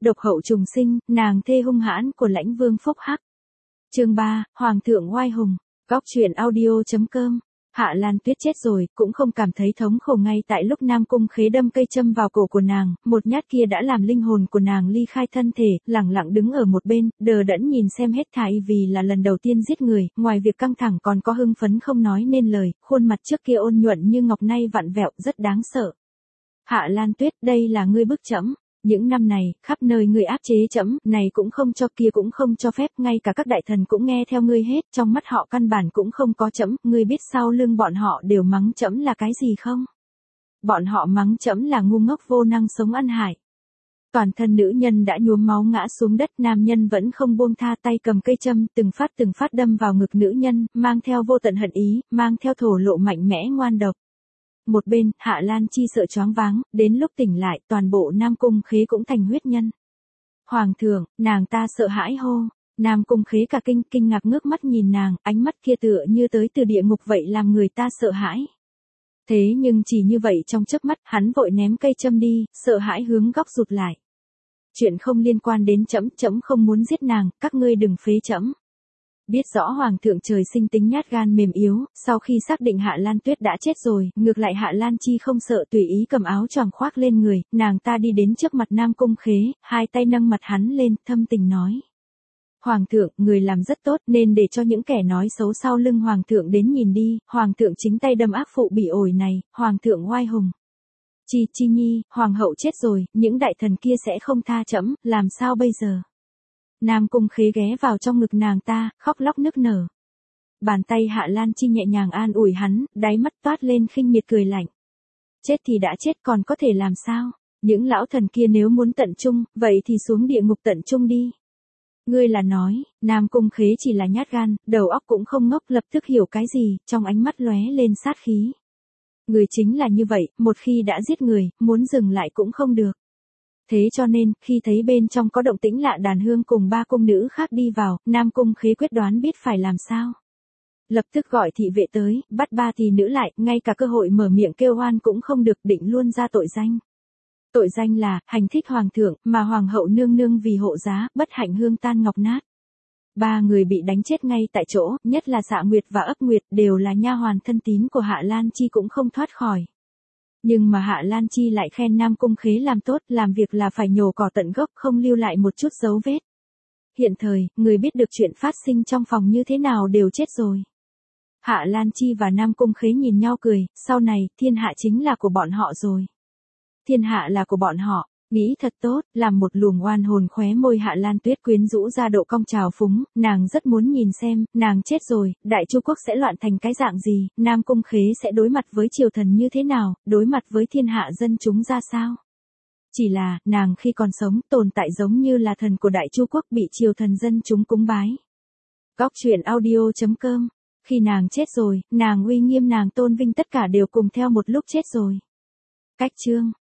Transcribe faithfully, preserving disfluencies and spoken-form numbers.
độc hậu trùng sinh, nàng thê hung hãn của lãnh vương phúc hắc. Chương ba, Hoàng thượng oai hùng. Góc truyện audio chấm com. Hạ Lan Tuyết chết rồi, cũng không cảm thấy thống khổ ngay tại lúc Nam Cung Khế đâm cây châm vào cổ của nàng, một nhát kia đã làm linh hồn của nàng ly khai thân thể, lẳng lặng đứng ở một bên, đờ đẫn nhìn xem hết thảy vì là lần đầu tiên giết người, ngoài việc căng thẳng còn có hưng phấn không nói nên lời, khuôn mặt trước kia ôn nhuận như ngọc nay vặn vẹo, rất đáng sợ. Hạ Lan Tuyết, đây là ngươi bức trẫm. Những năm này, khắp nơi ngươi áp chế trẫm, này cũng không cho kia cũng không cho phép, ngay cả các đại thần cũng nghe theo ngươi hết, trong mắt họ căn bản cũng không có trẫm, ngươi biết sau lưng bọn họ đều mắng trẫm là cái gì không? Bọn họ mắng trẫm là ngu ngốc vô năng sống ăn hại. Toàn thân nữ nhân đã nhuốm máu ngã xuống đất, nam nhân vẫn không buông tha, tay cầm cây châm, từng phát từng phát đâm vào ngực nữ nhân, mang theo vô tận hận ý, mang theo thổ lộ mạnh mẽ ngoan độc. Một bên, Hạ Lan Chi sợ choáng váng, đến lúc tỉnh lại, toàn bộ Nam Cung Khế cũng thành huyết nhân. Hoàng thượng, nàng ta sợ hãi hô. Nam Cung Khế cả kinh, kinh ngạc ngước mắt nhìn nàng, ánh mắt kia tựa như tới từ địa ngục vậy làm người ta sợ hãi. Thế nhưng chỉ như vậy trong chớp mắt, hắn vội ném cây châm đi, sợ hãi hướng góc rụt lại. Chuyện không liên quan đến trẫm, trẫm không muốn giết nàng, các ngươi đừng phế trẫm. Biết rõ Hoàng thượng trời sinh tính nhát gan mềm yếu, sau khi xác định Hạ Lan Tuyết đã chết rồi, ngược lại Hạ Lan Chi không sợ tùy ý cầm áo choàng khoác lên người, nàng ta đi đến trước mặt Nam Cung Khế, hai tay nâng mặt hắn lên, thâm tình nói. Hoàng thượng, người làm rất tốt nên để cho những kẻ nói xấu sau lưng Hoàng thượng đến nhìn đi, Hoàng thượng chính tay đâm ác phụ bị ổi này, Hoàng thượng oai hùng. Chi Chi Nhi, Hoàng hậu chết rồi, những đại thần kia sẽ không tha trẫm, làm sao bây giờ? Nam Cung Khế ghé vào trong ngực nàng ta, khóc lóc nức nở. Bàn tay Hạ Lan Chi nhẹ nhàng an ủi hắn, đáy mắt toát lên khinh miệt cười lạnh. Chết thì đã chết còn có thể làm sao? Những lão thần kia nếu muốn tận trung, vậy thì xuống địa ngục tận trung đi. Ngươi là nói, Nam Cung Khế chỉ là nhát gan, đầu óc cũng không ngốc, lập tức hiểu cái gì, trong ánh mắt lóe lên sát khí. Người chính là như vậy, một khi đã giết người, muốn dừng lại cũng không được. Thế cho nên, khi thấy bên trong có động tĩnh lạ, đàn hương cùng ba cung nữ khác đi vào, Nam Cung Khế quyết đoán biết phải làm sao. Lập tức gọi thị vệ tới, bắt ba thị nữ lại, ngay cả cơ hội mở miệng kêu oan cũng không được, định luôn ra tội danh. Tội danh là, hành thích hoàng thượng, mà hoàng hậu nương nương vì hộ giá, bất hạnh hương tan ngọc nát. Ba người bị đánh chết ngay tại chỗ, nhất là Dạ Nguyệt và Ấp Nguyệt, đều là nha hoàn thân tín của Hạ Lan Chi cũng không thoát khỏi. Nhưng mà Hạ Lan Chi lại khen Nam Cung Khế làm tốt, làm việc là phải nhổ cỏ tận gốc, không lưu lại một chút dấu vết. Hiện thời, người biết được chuyện phát sinh trong phòng như thế nào đều chết rồi. Hạ Lan Chi và Nam Cung Khế nhìn nhau cười, sau này, thiên hạ chính là của bọn họ rồi. Thiên hạ là của bọn họ, nghĩ thật tốt, làm một luồng oan hồn khóe môi Hạ Lan Tuyết quyến rũ ra độ cong trào phúng, nàng rất muốn nhìn xem, nàng chết rồi, Đại Chu quốc sẽ loạn thành cái dạng gì, Nam Cung Khế sẽ đối mặt với triều thần như thế nào, đối mặt với thiên hạ dân chúng ra sao. Chỉ là, nàng khi còn sống, tồn tại giống như là thần của Đại Chu quốc bị triều thần dân chúng cúng bái. Góc truyện audio chấm com. Khi nàng chết rồi, nàng uy nghiêm nàng tôn vinh tất cả đều cùng theo một lúc chết rồi. Cách chương